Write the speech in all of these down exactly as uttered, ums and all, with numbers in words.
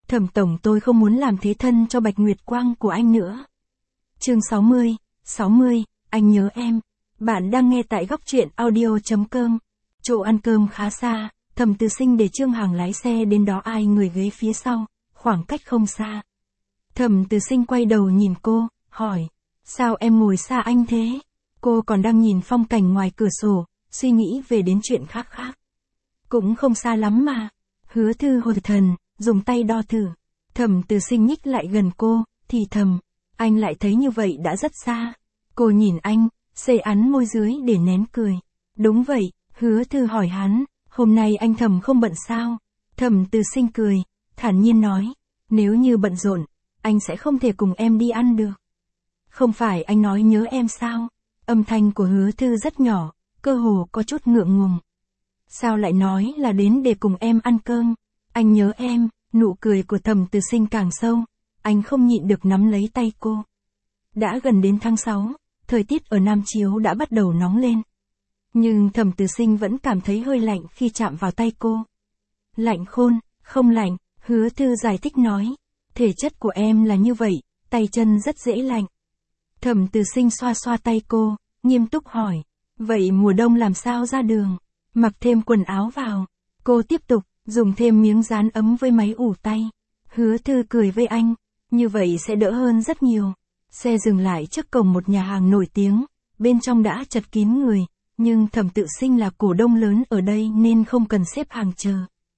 Thẩm tổng, tôi không muốn làm thế thân cho Bạch Nguyệt Quang của anh nữa. Chương sáu mươi, sáu mươi, anh nhớ em. Bạn đang nghe tại góc truyện audio.com. Chỗ ăn cơm khá xa, Thẩm Từ Sinh để Trương Hằng lái xe đến đó, ai người ghế phía sau, khoảng cách không xa. Thẩm Từ Sinh quay đầu nhìn cô, hỏi, sao em ngồi xa anh thế? Cô còn đang nhìn phong cảnh ngoài cửa sổ, suy nghĩ về đến chuyện khác khác. Cũng không xa lắm mà. Hứa Thư hồi thần, dùng tay đo thử. Thẩm Từ Sinh nhích lại gần cô, thì thầm, anh lại thấy như vậy đã rất xa. Cô nhìn anh, xê ắn môi dưới để nén cười. Đúng vậy, Hứa Thư hỏi hắn, hôm nay anh Thẩm không bận sao? Thẩm Từ Sinh cười, thản nhiên nói, nếu như bận rộn, anh sẽ không thể cùng em đi ăn được. Không phải anh nói nhớ em sao? Âm thanh của Hứa Thư rất nhỏ, cơ hồ có chút ngượng ngùng. Sao lại nói là đến để cùng em ăn cơm? Anh nhớ em. Nụ cười của Thẩm Từ Sinh càng sâu, anh không nhịn được nắm lấy tay cô. Đã gần đến tháng sáu, thời tiết ở Nam Chiếu đã bắt đầu nóng lên. Nhưng Thẩm Từ Sinh vẫn cảm thấy hơi lạnh khi chạm vào tay cô. Lạnh khôn, không lạnh, Hứa Thư giải thích nói. Thể chất của em là như vậy, tay chân rất dễ lạnh. Thẩm Từ Sinh xoa xoa tay cô, nghiêm túc hỏi. Vậy mùa đông làm sao ra đường? Mặc thêm quần áo vào. Cô tiếp tục, dùng thêm miếng dán ấm với máy ủ tay. Hứa Thư cười với anh, như vậy sẽ đỡ hơn rất nhiều. Xe dừng lại trước cổng một nhà hàng nổi tiếng, bên trong đã chật kín người, nhưng Thẩm Tự Sinh là cổ đông lớn ở đây nên không cần xếp hàng chờ.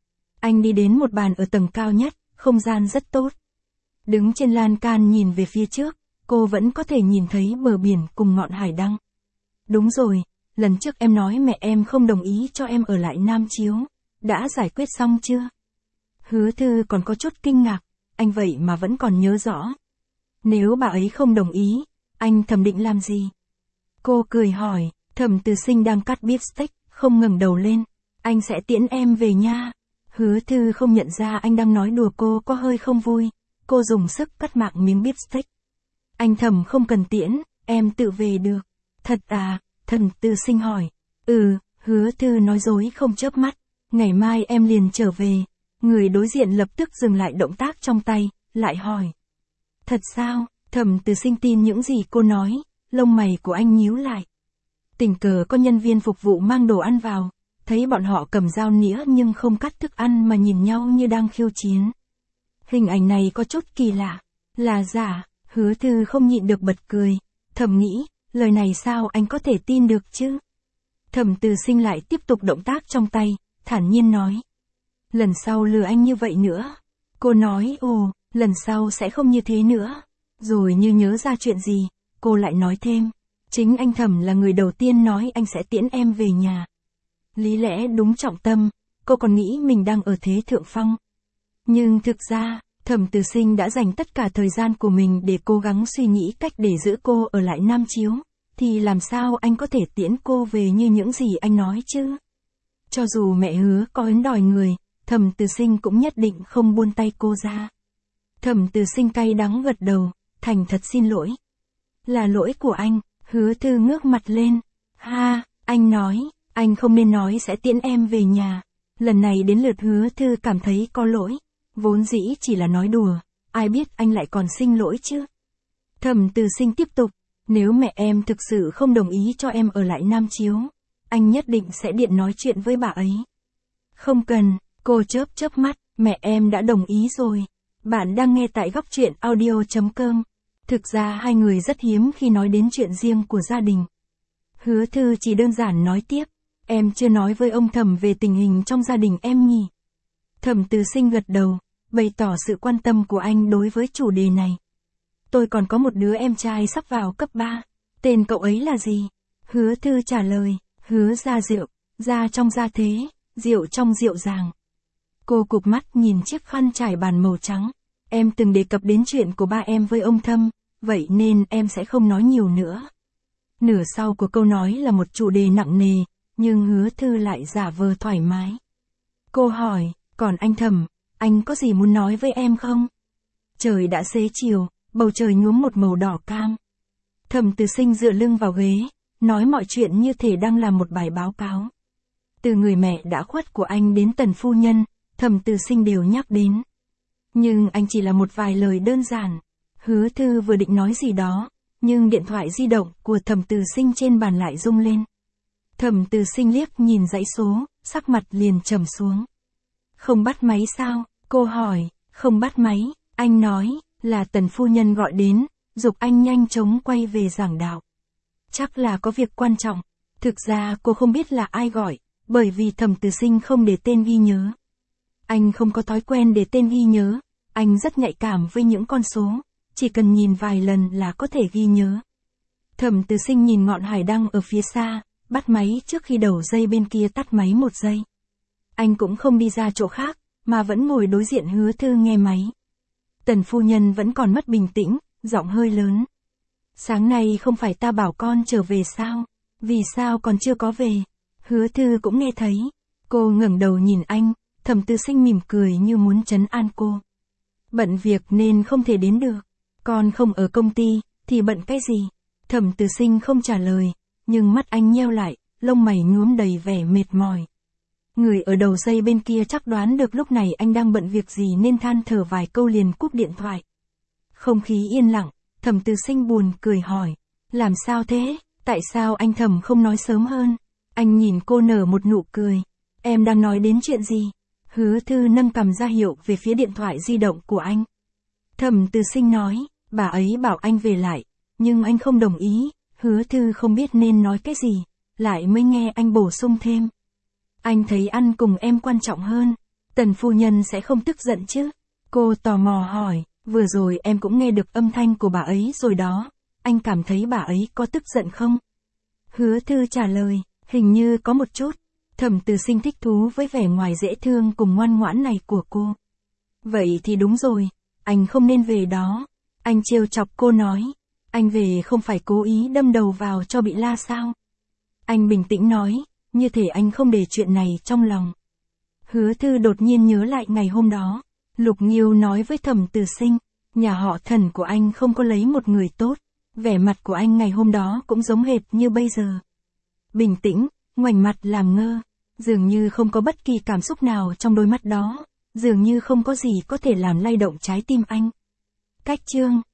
Anh đi đến một bàn ở tầng cao nhất, không gian rất tốt. Đứng trên lan can nhìn về phía trước, cô vẫn có thể nhìn thấy bờ biển cùng ngọn hải đăng. Đúng rồi, lần trước em nói mẹ em không đồng ý cho em ở lại Nam Chiếu. Đã giải quyết xong chưa? Hứa Thư còn có chút kinh ngạc, anh vậy mà vẫn còn nhớ rõ. Nếu bà ấy không đồng ý, anh Thẩm định làm gì? Cô cười hỏi, Thẩm Từ Sinh đang cắt beef steak, không ngẩng đầu lên. Anh sẽ tiễn em về nha. Hứa Thư không nhận ra anh đang nói đùa, cô có hơi không vui. Cô dùng sức cắt mạng miếng beef steak. Anh Thẩm không cần tiễn, em tự về được. Thật à? Thẩm Từ Sinh hỏi. Ừ, Hứa Thư nói dối không chớp mắt. Ngày mai em liền trở về. Người đối diện lập tức dừng lại động tác trong tay, lại hỏi. Thật sao? Thẩm Từ Sinh tin những gì cô nói, lông mày của anh nhíu lại. Tình cờ có nhân viên phục vụ mang đồ ăn vào, thấy bọn họ cầm dao nĩa nhưng không cắt thức ăn mà nhìn nhau như đang khiêu chiến. Hình ảnh này có chút kỳ lạ. Là giả? Hứa Thư không nhịn được bật cười. Thầm nghĩ, lời này sao anh có thể tin được chứ? Thẩm Từ Sinh lại tiếp tục động tác trong tay, thản nhiên nói. Lần sau lừa anh như vậy nữa. Cô nói, ồ, lần sau sẽ không như thế nữa. Rồi như nhớ ra chuyện gì, cô lại nói thêm. Chính anh Thẩm là người đầu tiên nói anh sẽ tiễn em về nhà. Lý lẽ đúng trọng tâm, cô còn nghĩ mình đang ở thế thượng phong. Nhưng thực ra, Thẩm Từ Sinh đã dành tất cả thời gian của mình để cố gắng suy nghĩ cách để giữ cô ở lại Nam Chiếu. Thì làm sao anh có thể tiễn cô về như những gì anh nói chứ? Cho dù mẹ Hứa có ấn đòi người, Thẩm Từ Sinh cũng nhất định không buông tay cô ra. Thẩm Từ Sinh cay đắng gật đầu, thành thật xin lỗi. Là lỗi của anh. Hứa Thư ngước mặt lên. Ha, anh nói, anh không nên nói sẽ tiễn em về nhà. Lần này đến lượt Hứa Thư cảm thấy có lỗi. Vốn dĩ chỉ là nói đùa, ai biết anh lại còn xin lỗi chứ. Thẩm Từ Sinh tiếp tục, nếu mẹ em thực sự không đồng ý cho em ở lại Nam Chiếu, anh nhất định sẽ điện nói chuyện với bà ấy. Không cần, cô chớp chớp mắt, mẹ em đã đồng ý rồi. Bạn đang nghe tại góc truyện audio.com. Thực ra hai người rất hiếm khi nói đến chuyện riêng của gia đình. Hứa Thư chỉ đơn giản nói tiếp, em chưa nói với ông Thẩm về tình hình trong gia đình em nhỉ? Thẩm Từ Sinh gật đầu, bày tỏ sự quan tâm của anh đối với chủ đề này. Tôi còn có một đứa em trai sắp vào cấp ba. Tên cậu ấy là gì? Hứa Thư trả lời, Hứa Gia Diệu, gia trong gia thế, diệu trong diệu dàng. Cô cụp mắt nhìn chiếc khăn trải bàn màu trắng. Em từng đề cập đến chuyện của ba em với ông Thâm, vậy nên em sẽ không nói nhiều nữa. Nửa sau của câu nói là một chủ đề nặng nề, nhưng Hứa Thư lại giả vờ thoải mái. Cô hỏi, còn anh Thẩm, anh có gì muốn nói với em không? Trời đã xế chiều, bầu trời nhuốm một màu đỏ cam. Thẩm Từ Sinh dựa lưng vào ghế, nói mọi chuyện như thể đang làm một bài báo cáo. Từ người mẹ đã khuất của anh đến Tần phu nhân, Thẩm Từ Sinh đều nhắc đến. Nhưng anh chỉ là một vài lời đơn giản. Hứa Thư vừa định nói gì đó, nhưng điện thoại di động của Thẩm Từ Sinh trên bàn lại rung lên. Thẩm Từ Sinh liếc nhìn dãy số, sắc mặt liền trầm xuống. Không bắt máy sao? Cô hỏi. Không bắt máy, anh nói, là Tần phu nhân gọi đến, giục anh nhanh chóng quay về giảng đạo. Chắc là có việc quan trọng. Thực ra cô không biết là ai gọi, bởi vì Thẩm Từ Sinh không để tên ghi nhớ. Anh không có thói quen để tên ghi nhớ, anh rất nhạy cảm với những con số, chỉ cần nhìn vài lần là có thể ghi nhớ. Thẩm Từ Sinh nhìn ngọn hải đăng ở phía xa, bắt máy trước khi đầu dây bên kia tắt máy một giây. Anh cũng không đi ra chỗ khác, mà vẫn ngồi đối diện Hứa Thư nghe máy. Tần phu nhân vẫn còn mất bình tĩnh, giọng hơi lớn. Sáng nay không phải ta bảo con trở về sao? Vì sao còn chưa có về? Hứa Thư cũng nghe thấy. Cô ngẩng đầu nhìn anh, Thẩm Từ Sinh mỉm cười như muốn trấn an cô. Bận việc nên không thể đến được. Con không ở công ty, thì bận cái gì? Thẩm Từ Sinh không trả lời, nhưng mắt anh nheo lại, lông mày nhuốm đầy vẻ mệt mỏi. Người ở đầu dây bên kia chắc đoán được lúc này anh đang bận việc gì nên than thở vài câu liền cúp điện thoại. Không khí yên lặng, Thẩm Từ Sinh buồn cười hỏi. Làm sao thế? Tại sao anh Thẩm không nói sớm hơn? Anh nhìn cô nở một nụ cười. Em đang nói đến chuyện gì? Hứa Thư nâng cằm ra hiệu về phía điện thoại di động của anh. Thẩm Từ Sinh nói, bà ấy bảo anh về lại, nhưng anh không đồng ý. Hứa Thư không biết nên nói cái gì, lại mới nghe anh bổ sung thêm. Anh thấy ăn cùng em quan trọng hơn. Tần phu nhân sẽ không tức giận chứ? Cô tò mò hỏi, vừa rồi em cũng nghe được âm thanh của bà ấy rồi đó. Anh cảm thấy bà ấy có tức giận không? Hứa Thư trả lời, hình như có một chút. Thẩm Từ Sinh thích thú với vẻ ngoài dễ thương cùng ngoan ngoãn này của cô. Vậy thì đúng rồi, anh không nên về đó. Anh trêu chọc cô nói, anh về không phải cố ý đâm đầu vào cho bị la sao? Anh bình tĩnh nói, như thể anh không để chuyện này trong lòng. Hứa Thư đột nhiên nhớ lại ngày hôm đó, Lục Nghiêu nói với Thẩm Từ Sinh, nhà họ Thần của anh không có lấy một người tốt. Vẻ mặt của anh ngày hôm đó cũng giống hệt như bây giờ. Bình tĩnh, ngoảnh mặt làm ngơ, dường như không có bất kỳ cảm xúc nào trong đôi mắt đó, dường như không có gì có thể làm lay động trái tim anh. Cách chương